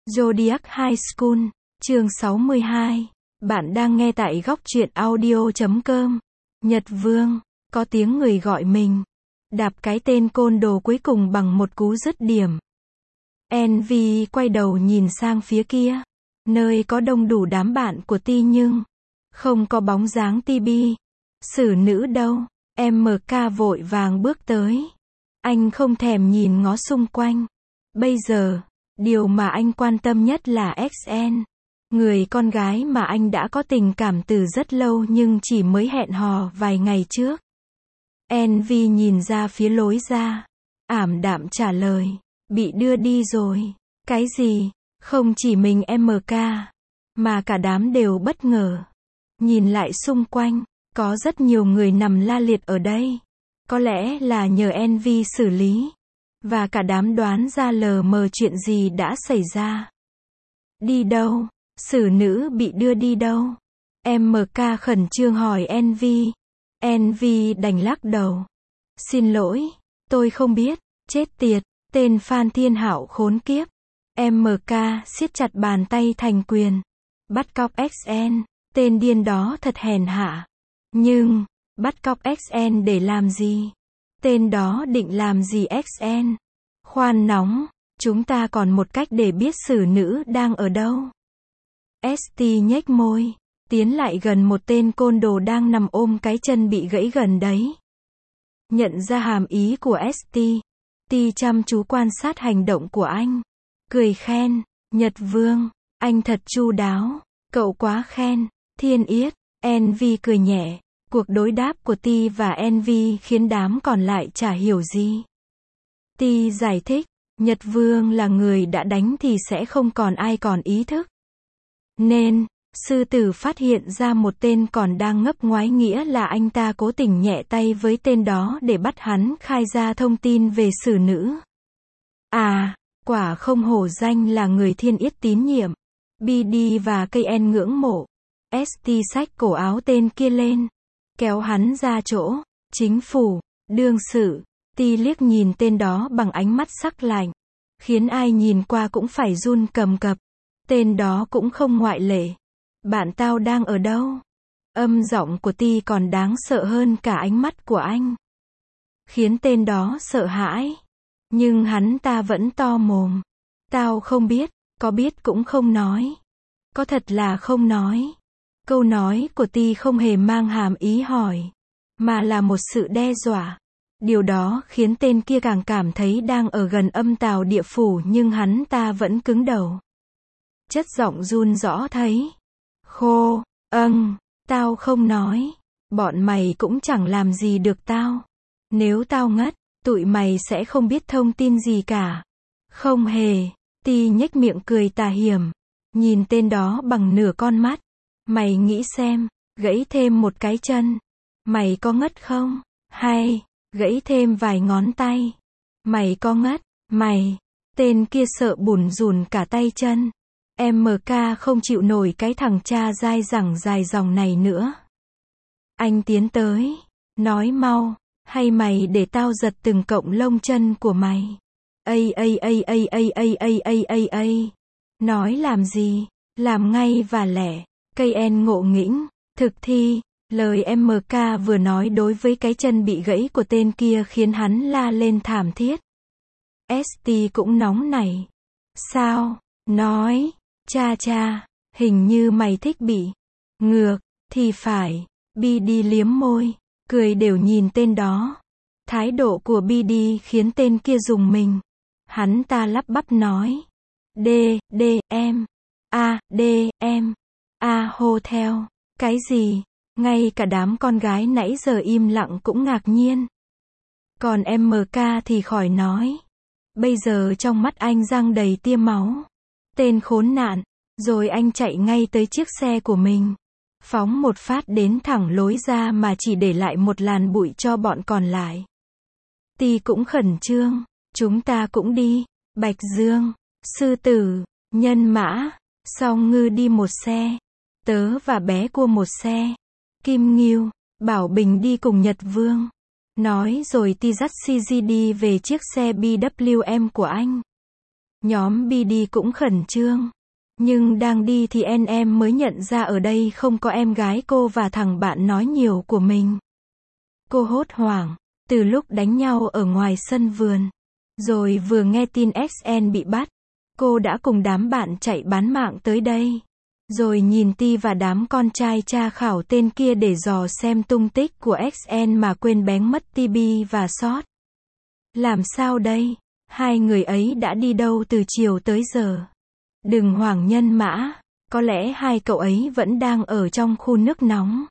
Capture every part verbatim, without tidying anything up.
Zodiac High School, chương sáu mươi hai. Bạn đang nghe tại góc truyện audio chấm com. Nhật Vương, có tiếng người gọi mình. Đạp cái tên côn đồ cuối cùng bằng một cú dứt điểm. Envy quay đầu nhìn sang phía kia, nơi có đông đủ đám bạn của Ti nhưng không có bóng dáng Tibi. Xử nữ đâu? em ca vội vàng bước tới. Anh không thèm nhìn ngó xung quanh. Bây giờ, điều mà anh quan tâm nhất là ích en, người con gái mà anh đã có tình cảm từ rất lâu nhưng chỉ mới hẹn hò vài ngày trước. Envy nhìn ra phía lối ra, ảm đạm trả lời, bị đưa đi rồi. Cái gì? Không chỉ mình em ca, mà cả đám đều bất ngờ. Nhìn lại xung quanh, có rất nhiều người nằm la liệt ở đây. Có lẽ là nhờ Envy xử lý. Và cả đám đoán ra lờ mờ chuyện gì đã xảy ra. Đi đâu? Xử nữ bị đưa đi đâu? em ca khẩn trương hỏi Envy. Envy đành lắc đầu. Xin lỗi, tôi không biết. Chết tiệt, tên Phan Thiên Hạo khốn kiếp. em ca siết chặt bàn tay thành quyền. Bắt cóc ích en, tên điên đó thật hèn hạ. Nhưng, bắt cóc ích en để làm gì? Tên đó định làm gì ích en? Khoan nóng, chúng ta còn một cách để biết xử nữ đang ở đâu. ét tê nhếch môi, tiến lại gần một tên côn đồ đang nằm ôm cái chân bị gãy gần đấy. Nhận ra hàm ý của ét tê, T chăm chú quan sát hành động của anh. Cười khen, Nhật Vương, anh thật chu đáo. Cậu quá khen, thiên yết. Envy cười nhẹ. Cuộc đối đáp của T và Envy khiến đám còn lại chả hiểu gì. T giải thích, Nhật Vương là người đã đánh thì sẽ không còn ai còn ý thức. Nên, sư tử phát hiện ra một tên còn đang ngấp ngoái nghĩa là anh ta cố tình nhẹ tay với tên đó để bắt hắn khai ra thông tin về xử nữ. À, quả không hổ danh là người thiên yết tín nhiệm. bê đê và ca en ngưỡng mộ. ét tê xách cổ áo tên kia lên, kéo hắn ra chỗ chính phủ, đương sự. Ti liếc nhìn tên đó bằng ánh mắt sắc lạnh, khiến ai nhìn qua cũng phải run cầm cập. Tên đó cũng không ngoại lệ. Bạn tao đang ở đâu? Âm giọng của Ti còn đáng sợ hơn cả ánh mắt của anh, khiến tên đó sợ hãi. Nhưng hắn ta vẫn to mồm. Tao không biết, có biết cũng không nói. Có thật là không nói. Câu nói của Ti không hề mang hàm ý hỏi, mà là một sự đe dọa. Điều đó khiến tên kia càng cảm thấy đang ở gần âm tào địa phủ nhưng hắn ta vẫn cứng đầu. Chất giọng run rõ thấy. Khô, âng, tao không nói. Bọn mày cũng chẳng làm gì được tao. Nếu tao ngất, tụi mày sẽ không biết thông tin gì cả. Không hề. Ti nhếch miệng cười tà hiểm, nhìn tên đó bằng nửa con mắt. Mày nghĩ xem, gãy thêm một cái chân, mày có ngất không? Hay, gãy thêm vài ngón tay, mày có ngất? Mày, tên kia sợ bủn rủn cả tay chân. em ca không chịu nổi cái thằng cha dai dẳng dài dòng này nữa. Anh tiến tới, nói mau, hay mày để tao giật từng cọng lông chân của mày. Ây ây ây ây ây ây ây ây ây ây. Nói làm gì? Làm ngay và lẹ. ca en ngộ nghĩnh, thực thi, lời em ca vừa nói đối với cái chân bị gãy của tên kia khiến hắn la lên thảm thiết. ét tê cũng nóng nảy. Sao? Nói, cha cha, hình như mày thích bị ngược, thì phải. bê đê liếm môi, cười đều nhìn tên đó. Thái độ của bê đê khiến tên kia rùng mình. Hắn ta lắp bắp nói. D, D, em. A, D, em. A, hotel. Cái gì? Ngay cả đám con gái nãy giờ im lặng cũng ngạc nhiên. Còn em ca thì khỏi nói. Bây giờ trong mắt anh răng đầy tia máu. Tên khốn nạn. Rồi anh chạy ngay tới chiếc xe của mình. Phóng một phát đến thẳng lối ra mà chỉ để lại một làn bụi cho bọn còn lại. Ti cũng khẩn trương. Chúng ta cũng đi. Bạch Dương, sư tử, nhân mã, Song Ngư đi một xe. Tớ và bé cua một xe. Kim Nghiêu, Bảo Bình đi cùng Nhật Vương. Nói rồi Ti dắt xê giê đi về chiếc xe bê vê em của anh. Nhóm bê đê cũng khẩn trương. Nhưng đang đi thì en em mới nhận ra ở đây không có em gái cô và thằng bạn nói nhiều của mình. Cô hốt hoảng, từ lúc đánh nhau ở ngoài sân vườn, rồi vừa nghe tin ét en bị bắt, cô đã cùng đám bạn chạy bán mạng tới đây. Rồi nhìn Ti và đám con trai tra khảo tên kia để dò xem tung tích của ét en mà quên bén mất tê bê và Sót. Làm sao đây? Hai người ấy đã đi đâu từ chiều tới giờ? Đừng hoảng nhân mã, có lẽ hai cậu ấy vẫn đang ở trong khu nước nóng.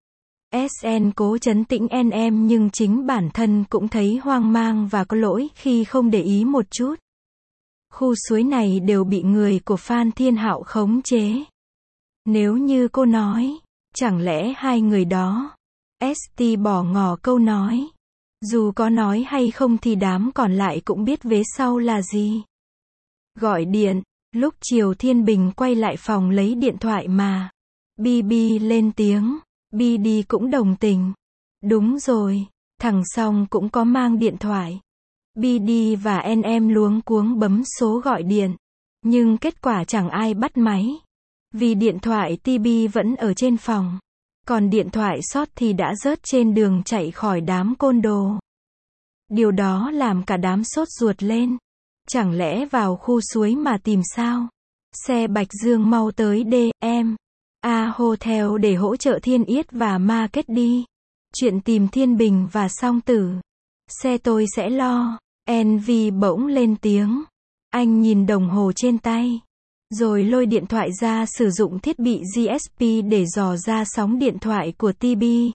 ét en cố trấn tĩnh en em nhưng chính bản thân cũng thấy hoang mang và có lỗi khi không để ý một chút. Khu suối này đều bị người của Phan Thiên Hạo khống chế. Nếu như cô nói, chẳng lẽ hai người đó, ét tê bỏ ngỏ câu nói. Dù có nói hay không thì đám còn lại cũng biết vế sau là gì. Gọi điện, lúc chiều Thiên Bình quay lại phòng lấy điện thoại mà. bê bê lên tiếng, bê đê cũng đồng tình. Đúng rồi, thằng Song cũng có mang điện thoại. bê đê và en em luống cuống bấm số gọi điện. Nhưng kết quả chẳng ai bắt máy. Vì điện thoại tê bê vẫn ở trên phòng. Còn điện thoại Sót thì đã rớt trên đường chạy khỏi đám côn đồ. Điều đó làm cả đám sốt ruột lên. Chẳng lẽ vào khu suối mà tìm sao? Xe Bạch Dương mau tới đê em a Hotel để hỗ trợ Thiên Yết và Market đi. Chuyện tìm Thiên Bình và Song Tử. Xe tôi sẽ lo. en vê bỗng lên tiếng. Anh nhìn đồng hồ trên tay. Rồi lôi điện thoại ra sử dụng thiết bị giê ét pê để dò ra sóng điện thoại của tê bê.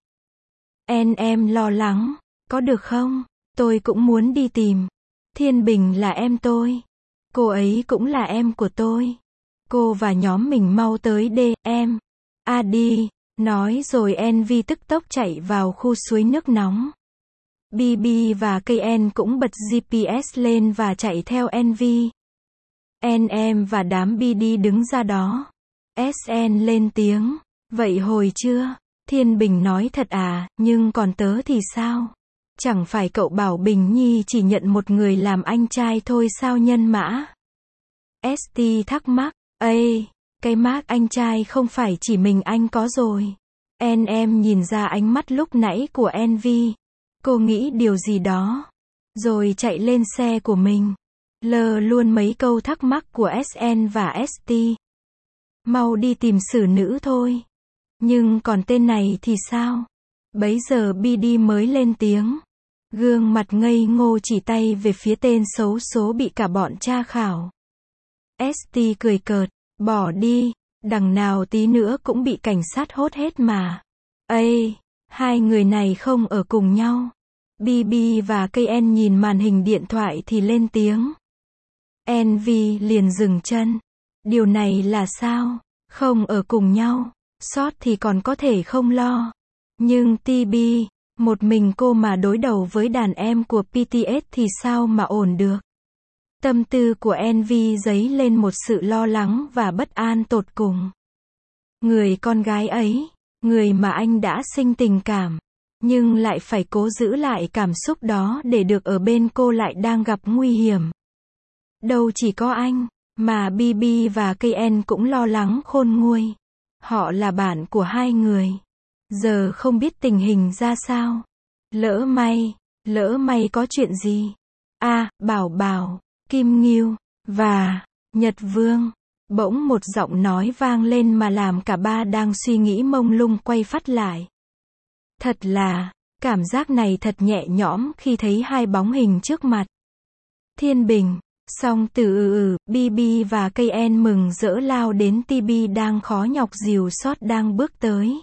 En em lo lắng. Có được không? Tôi cũng muốn đi tìm. Thiên Bình là em tôi. Cô ấy cũng là em của tôi. Cô và nhóm mình mau tới đê em a đi. Nói rồi en vê tức tốc chạy vào khu suối nước nóng. bê bê và ca en cũng bật giê pê ét lên và chạy theo en vê. En em và đám bê đê đứng ra đó. ét en lên tiếng. Vậy hồi chưa? Thiên Bình nói thật à, nhưng còn tớ thì sao? Chẳng phải cậu bảo Bình Nhi chỉ nhận một người làm anh trai thôi sao nhân mã? ét tê thắc mắc. Ây, cái mác anh trai không phải chỉ mình anh có rồi. En em nhìn ra ánh mắt lúc nãy của en vê. Cô nghĩ điều gì đó. Rồi chạy lên xe của mình. Lờ luôn mấy câu thắc mắc của ét en và ét tê. Mau đi tìm xử nữ thôi. Nhưng còn tên này thì sao? Bấy giờ bê đê mới lên tiếng. Gương mặt ngây ngô chỉ tay về phía tên xấu số bị cả bọn tra khảo. ét tê cười cợt. Bỏ đi. Đằng nào tí nữa cũng bị cảnh sát hốt hết mà. Ây, hai người này không ở cùng nhau. bê bê và ca en nhìn màn hình điện thoại thì lên tiếng. en vê liền dừng chân. Điều này là sao? Không ở cùng nhau. Sót thì còn có thể không lo. Nhưng tê bê, một mình cô mà đối đầu với đàn em của pê tê ét thì sao mà ổn được? Tâm tư của en vê dấy lên một sự lo lắng và bất an tột cùng. Người con gái ấy, người mà anh đã sinh tình cảm, nhưng lại phải cố giữ lại cảm xúc đó để được ở bên cô lại đang gặp nguy hiểm. Đâu chỉ có anh, mà bê bê và ca en cũng lo lắng khôn nguôi. Họ là bạn của hai người. Giờ không biết tình hình ra sao. Lỡ may, lỡ may có chuyện gì. A, à, Bảo Bảo, Kim Ngưu, và Nhật Vương. Bỗng một giọng nói vang lên mà làm cả ba đang suy nghĩ mông lung quay phát lại. Thật là, cảm giác này thật nhẹ nhõm khi thấy hai bóng hình trước mặt. Thiên Bình, Song Tử ừ ừ, bê bê và ca en mừng rỡ lao đến tê bê đang khó nhọc dìu Sót đang bước tới.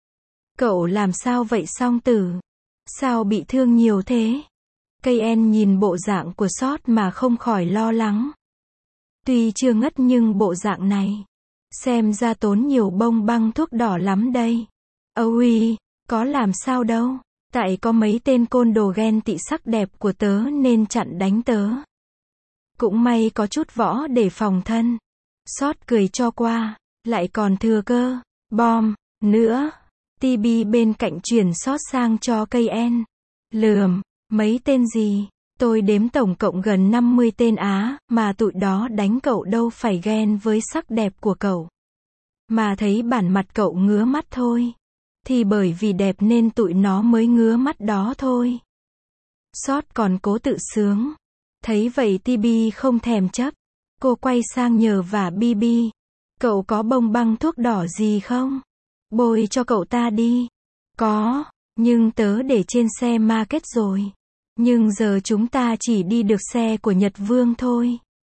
Cậu làm sao vậy Song Tử? Sao bị thương nhiều thế? ca en nhìn bộ dạng của Sót mà không khỏi lo lắng. Tuy chưa ngất nhưng bộ dạng này, xem ra tốn nhiều bông băng thuốc đỏ lắm đây. Ôi, có làm sao đâu, tại có mấy tên côn đồ ghen tị sắc đẹp của tớ nên chặn đánh tớ. Cũng may có chút võ để phòng thân. Sót cười cho qua, lại còn thừa cơ, bom, nữa. tê bê bên cạnh chuyển Sót sang cho ca en. Lườm, mấy tên gì? Tôi đếm tổng cộng gần năm mươi tên á, mà tụi đó đánh cậu đâu phải ghen với sắc đẹp của cậu. Mà thấy bản mặt cậu ngứa mắt thôi. Thì bởi vì đẹp nên tụi nó mới ngứa mắt đó thôi. Sót còn cố tự sướng. Thấy vậy Ti Bi không thèm chấp. Cô quay sang nhờ vả Bi Bi. Cậu có bông băng thuốc đỏ gì không? Bôi cho cậu ta đi. Có, nhưng tớ để trên xe market rồi. Nhưng giờ chúng ta chỉ đi được xe của Nhật Vương thôi.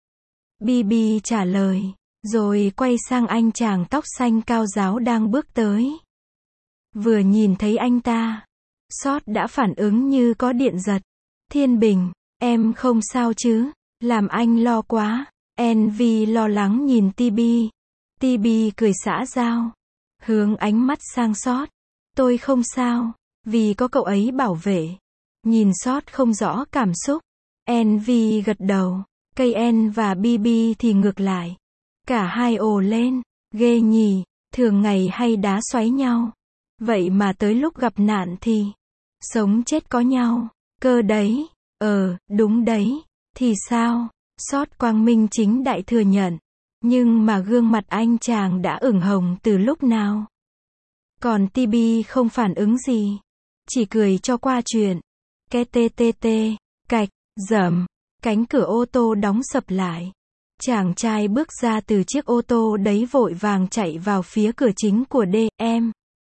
Bi Bi trả lời. Rồi quay sang anh chàng tóc xanh cao ráo đang bước tới. Vừa nhìn thấy anh ta, Sót đã phản ứng như có điện giật. Thiên Bình, em không sao chứ? Làm anh lo quá. en vê lo lắng nhìn Ti Bi. Ti Bi cười xã giao. Hướng ánh mắt sang Sót. Tôi không sao, vì có cậu ấy bảo vệ. Nhìn Sót không rõ cảm xúc. en vê gật đầu. Cây En và Bi Bi thì ngược lại. Cả hai ồ lên. Ghê nhỉ, thường ngày hay đá xoáy nhau. Vậy mà tới lúc gặp nạn thì sống chết có nhau. Cơ đấy. Ờ, đúng đấy. Thì sao? Sót quang minh chính đại thừa nhận. Nhưng mà gương mặt anh chàng đã ửng hồng từ lúc nào? Còn Ti Bi không phản ứng gì. Chỉ cười cho qua chuyện. Ke tê tê tê. Cạch. Dầm. Cánh cửa ô tô đóng sập lại. Chàng trai bước ra từ chiếc ô tô đấy vội vàng chạy vào phía cửa chính của D M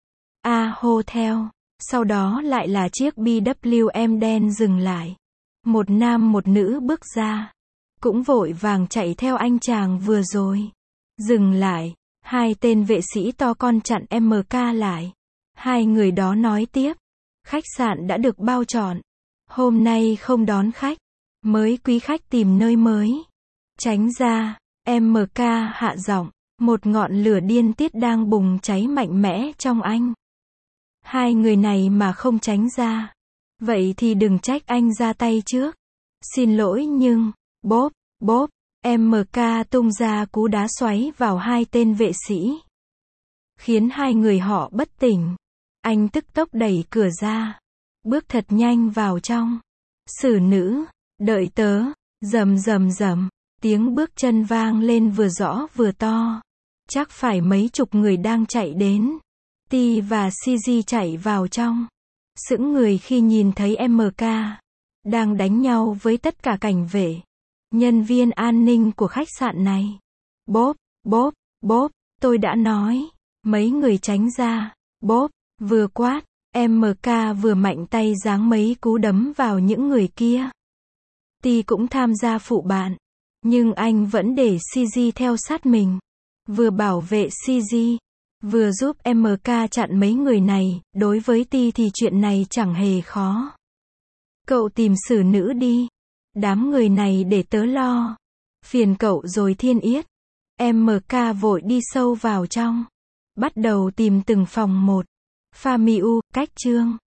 A Hotel. Sau đó lại là chiếc bê vê em đen dừng lại. Một nam một nữ bước ra. Cũng vội vàng chạy theo anh chàng vừa rồi. Dừng lại. Hai tên vệ sĩ to con chặn em ca lại. Hai người đó nói tiếp. Khách sạn đã được bao trọn. Hôm nay không đón khách. Mới quý khách tìm nơi mới. Tránh ra. em ca hạ giọng. Một ngọn lửa điên tiết đang bùng cháy mạnh mẽ trong anh. Hai người này mà không tránh ra. Vậy thì đừng trách anh ra tay trước. Xin lỗi nhưng. Bốp, bốp. em ca tung ra cú đá xoáy vào hai tên vệ sĩ. Khiến hai người họ bất tỉnh. Anh tức tốc đẩy cửa ra. Bước thật nhanh vào trong. Xử nữ. Đợi tớ. Rầm rầm rầm. Tiếng bước chân vang lên vừa rõ vừa to. Chắc phải mấy chục người đang chạy đến. Ti và xê giê chạy vào trong. Sững người khi nhìn thấy em ca đang đánh nhau với tất cả cảnh vệ. Nhân viên an ninh của khách sạn này. Bốp, bốp, bốp. Tôi đã nói. Mấy người tránh ra. Bốp. Vừa quát. em ca vừa mạnh tay giáng mấy cú đấm vào những người kia. Ti cũng tham gia phụ bạn. Nhưng anh vẫn để xê giê theo sát mình. Vừa bảo vệ xê giê. Vừa giúp em ca chặn mấy người này. Đối với Ti thì chuyện này chẳng hề khó. Cậu tìm xử nữ đi. Đám người này để tớ lo. Phiền cậu rồi Thiên Yết. em ca vội đi sâu vào trong. Bắt đầu tìm từng phòng một. Phamiu, cách chương.